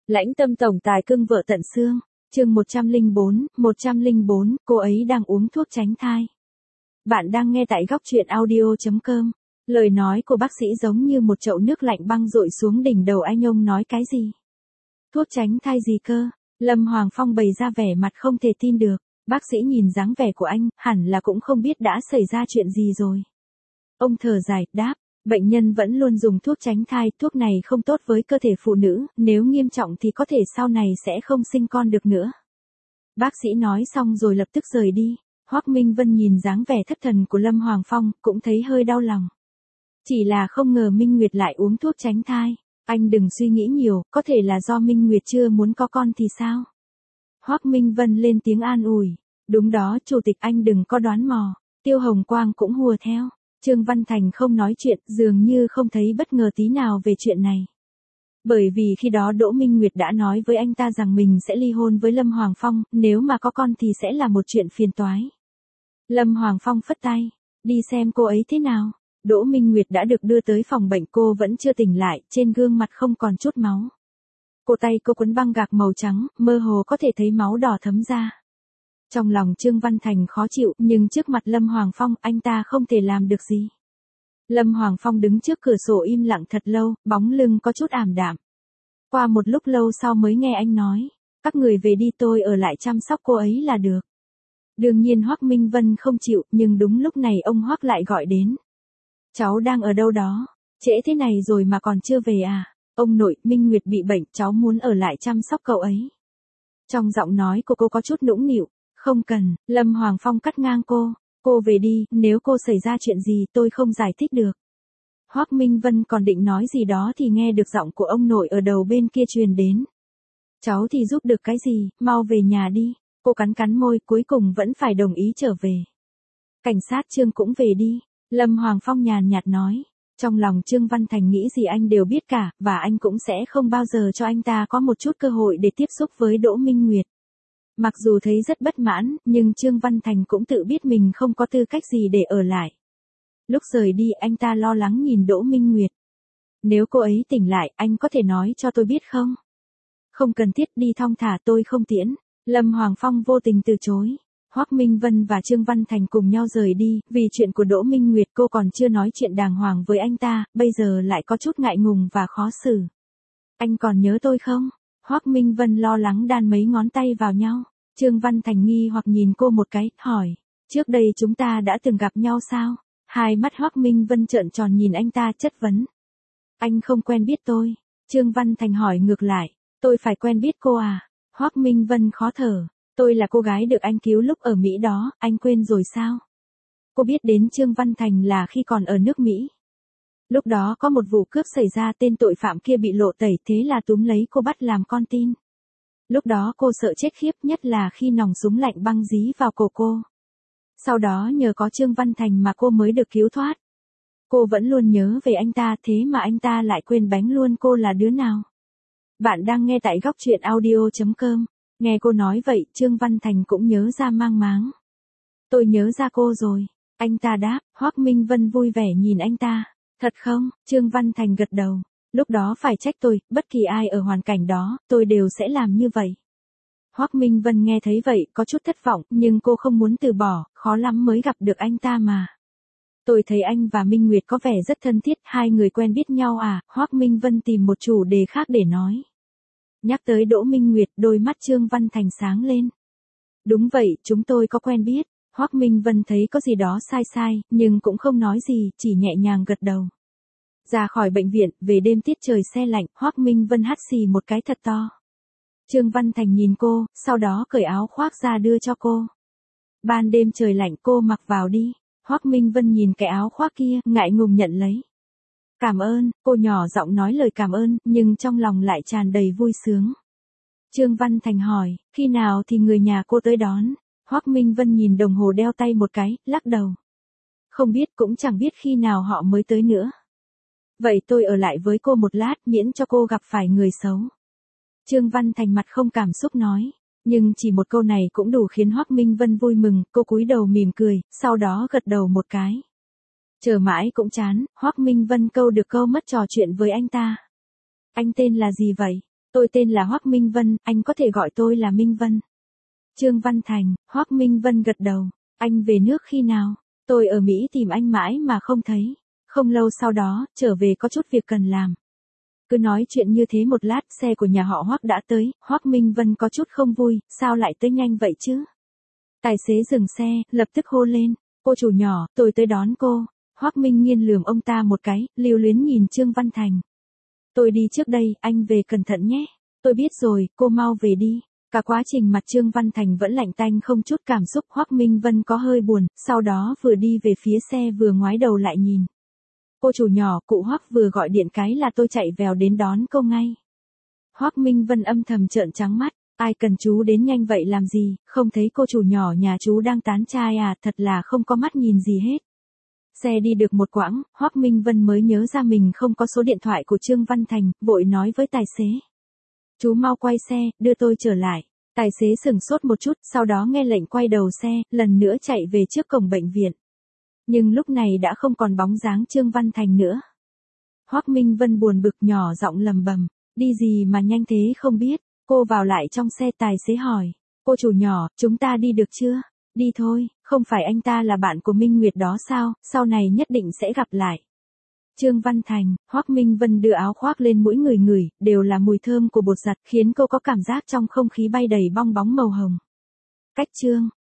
Lãnh tâm tổng tài cưng vợ tận xương. Chương 104, cô ấy đang uống thuốc tránh thai. Bạn đang nghe tại góc truyện audio.com. Lời nói của bác sĩ giống như một chậu nước lạnh băng dội xuống đỉnh đầu anh. Ông nói cái gì? Thuốc tránh thai gì cơ? Lâm Hoàng Phong bày ra vẻ mặt không thể tin được. Bác sĩ nhìn dáng vẻ của anh, hẳn là cũng không biết đã xảy ra chuyện gì rồi. Ông thở dài, đáp, bệnh nhân vẫn luôn dùng thuốc tránh thai, thuốc này không tốt với cơ thể phụ nữ, nếu nghiêm trọng thì có thể sau này sẽ không sinh con được nữa. Bác sĩ nói xong rồi lập tức rời đi. Hoắc Minh Vân nhìn dáng vẻ thất thần của Lâm Hoàng Phong, cũng thấy hơi đau lòng. Chỉ là không ngờ Minh Nguyệt lại uống thuốc tránh thai. Anh đừng suy nghĩ nhiều, có thể là do Minh Nguyệt chưa muốn có con thì sao? Hoắc Minh Vân lên tiếng an ủi. Đúng đó, chủ tịch, anh đừng có đoán mò. Tiêu Hồng Quang cũng hùa theo. Trương Văn Thành không nói chuyện, dường như không thấy bất ngờ tí nào về chuyện này. Bởi vì khi đó Đỗ Minh Nguyệt đã nói với anh ta rằng mình sẽ ly hôn với Lâm Hoàng Phong, nếu mà có con thì sẽ là một chuyện phiền toái. Lâm Hoàng Phong phất tay, đi xem cô ấy thế nào. Đỗ Minh Nguyệt đã được đưa tới phòng bệnh, cô vẫn chưa tỉnh lại, trên gương mặt không còn chút máu. Cổ tay cô quấn băng gạc màu trắng, mơ hồ có thể thấy máu đỏ thấm ra. Trong lòng Trương Văn Thành khó chịu, nhưng trước mặt Lâm Hoàng Phong, anh ta không thể làm được gì. Lâm Hoàng Phong đứng trước cửa sổ im lặng thật lâu, bóng lưng có chút ảm đạm. Qua một lúc lâu sau mới nghe anh nói, các người về đi, tôi ở lại chăm sóc cô ấy là được. Đương nhiên Hoắc Minh Vân không chịu, nhưng đúng lúc này ông Hoắc lại gọi đến. Cháu đang ở đâu đó? Trễ thế này rồi mà còn chưa về à? Ông nội, Minh Nguyệt bị bệnh, cháu muốn ở lại chăm sóc cậu ấy. Trong giọng nói của cô có chút nũng nịu. Không cần, Lâm Hoàng Phong cắt ngang cô về đi, nếu cô xảy ra chuyện gì tôi không giải thích được. Hoắc Minh Vân còn định nói gì đó thì nghe được giọng của ông nội ở đầu bên kia truyền đến. Cháu thì giúp được cái gì, mau về nhà đi. Cô cắn cắn môi, cuối cùng vẫn phải đồng ý trở về. Cảnh sát Trương cũng về đi, Lâm Hoàng Phong nhàn nhạt nói. Trong lòng Trương Văn Thành nghĩ gì anh đều biết cả, và anh cũng sẽ không bao giờ cho anh ta có một chút cơ hội để tiếp xúc với Đỗ Minh Nguyệt. Mặc dù thấy rất bất mãn, nhưng Trương Văn Thành cũng tự biết mình không có tư cách gì để ở lại. Lúc rời đi anh ta lo lắng nhìn Đỗ Minh Nguyệt. Nếu cô ấy tỉnh lại, anh có thể nói cho tôi biết không? Không cần thiết, đi thong thả, tôi không tiễn. Lâm Hoàng Phong vô tình từ chối. Hoắc Minh Vân và Trương Văn Thành cùng nhau rời đi, vì chuyện của Đỗ Minh Nguyệt cô còn chưa nói chuyện đàng hoàng với anh ta, bây giờ lại có chút ngại ngùng và khó xử. Anh còn nhớ tôi không? Hoắc Minh Vân lo lắng đan mấy ngón tay vào nhau. Trương Văn Thành nghi hoặc nhìn cô một cái, hỏi, trước đây chúng ta đã từng gặp nhau sao? Hai mắt Hoắc Minh Vân trợn tròn nhìn anh ta chất vấn. Anh không quen biết tôi. Trương Văn Thành hỏi ngược lại, tôi phải quen biết cô à? Hoắc Minh Vân khó thở, tôi là cô gái được anh cứu lúc ở Mỹ đó, anh quên rồi sao? Cô biết đến Trương Văn Thành là khi còn ở nước Mỹ. Lúc đó có một vụ cướp xảy ra, tên tội phạm kia bị lộ tẩy, thế là túm lấy cô bắt làm con tin. Lúc đó cô sợ chết khiếp, nhất là khi nòng súng lạnh băng dí vào cổ cô. Sau đó nhờ có Trương Văn Thành mà cô mới được cứu thoát. Cô vẫn luôn nhớ về anh ta, thế mà anh ta lại quên bánh luôn cô là đứa nào. Bạn đang nghe tại góc truyện audio.com. Nghe cô nói vậy, Trương Văn Thành cũng nhớ ra mang máng. Tôi nhớ ra cô rồi. Anh ta đáp. Hoắc Minh Vân vui vẻ nhìn anh ta. Thật không? Trương Văn Thành gật đầu. Lúc đó phải trách tôi, bất kỳ ai ở hoàn cảnh đó, tôi đều sẽ làm như vậy. Hoắc Minh Vân nghe thấy vậy, có chút thất vọng, nhưng cô không muốn từ bỏ, khó lắm mới gặp được anh ta mà. Tôi thấy anh và Minh Nguyệt có vẻ rất thân thiết, hai người quen biết nhau à? Hoắc Minh Vân tìm một chủ đề khác để nói. Nhắc tới Đỗ Minh Nguyệt, đôi mắt Trương Văn Thành sáng lên. Đúng vậy, chúng tôi có quen biết. Hoắc Minh Vân thấy có gì đó sai sai, nhưng cũng không nói gì, chỉ nhẹ nhàng gật đầu. Ra khỏi bệnh viện, về đêm tiết trời se lạnh, Hoắc Minh Vân hắt xì một cái thật to. Trương Văn Thành nhìn cô, sau đó cởi áo khoác ra đưa cho cô. Ban đêm trời lạnh, cô mặc vào đi. Hoắc Minh Vân nhìn cái áo khoác kia, ngại ngùng nhận lấy. Cảm ơn, cô nhỏ giọng nói lời cảm ơn, nhưng trong lòng lại tràn đầy vui sướng. Trương Văn Thành hỏi, khi nào thì người nhà cô tới đón? Hoắc Minh Vân nhìn đồng hồ đeo tay một cái, lắc đầu. Không biết, cũng chẳng biết khi nào họ mới tới nữa. Vậy tôi ở lại với cô một lát, miễn cho cô gặp phải người xấu. Trương Văn Thành mặt không cảm xúc nói. Nhưng chỉ một câu này cũng đủ khiến Hoắc Minh Vân vui mừng, cô cúi đầu mỉm cười, sau đó gật đầu một cái. Chờ mãi cũng chán, Hoắc Minh Vân câu được câu mất trò chuyện với anh ta. Anh tên là gì vậy? Tôi tên là Hoắc Minh Vân, anh có thể gọi tôi là Minh Vân. Trương Văn Thành, Hoắc Minh Vân gật đầu. Anh về nước khi nào? Tôi ở Mỹ tìm anh mãi mà không thấy. Không lâu sau đó, trở về có chút việc cần làm. Cứ nói chuyện như thế một lát, xe của nhà họ Hoắc đã tới. Hoắc Minh Vân có chút không vui, sao lại tới nhanh vậy chứ? Tài xế dừng xe, lập tức hô lên. Cô chủ nhỏ, tôi tới đón cô. Hoắc Minh Nghiên lườm ông ta một cái, lưu luyến nhìn Trương Văn Thành. Tôi đi trước đây, anh về cẩn thận nhé. Tôi biết rồi, cô mau về đi. Cả quá trình mặt Trương Văn Thành vẫn lạnh tanh không chút cảm xúc. Hoắc Minh Vân có hơi buồn, sau đó vừa đi về phía xe vừa ngoái đầu lại nhìn. Cô chủ nhỏ, cụ Hoắc vừa gọi điện cái là tôi chạy vèo đến đón cô ngay. Hoắc Minh Vân âm thầm trợn trắng mắt, ai cần chú đến nhanh vậy làm gì, không thấy cô chủ nhỏ nhà chú đang tán trai à, thật là không có mắt nhìn gì hết. Xe đi được một quãng, Hoắc Minh Vân mới nhớ ra mình không có số điện thoại của Trương Văn Thành, vội nói với tài xế. Chú mau quay xe, đưa tôi trở lại. Tài xế sửng sốt một chút, sau đó nghe lệnh quay đầu xe, lần nữa chạy về trước cổng bệnh viện. Nhưng lúc này đã không còn bóng dáng Trương Văn Thành nữa. Hoắc Minh Vân buồn bực nhỏ giọng lầm bầm, đi gì mà nhanh thế không biết. Cô vào lại trong xe, tài xế hỏi, cô chủ nhỏ, chúng ta đi được chưa? Đi thôi, không phải anh ta là bạn của Minh Nguyệt đó sao, sau này nhất định sẽ gặp lại. Trương Văn Thành, Hoắc Minh Vân đưa áo khoác lên mũi người ngửi, đều là mùi thơm của bột giặt khiến cô có cảm giác trong không khí bay đầy bong bóng màu hồng. Cách Trương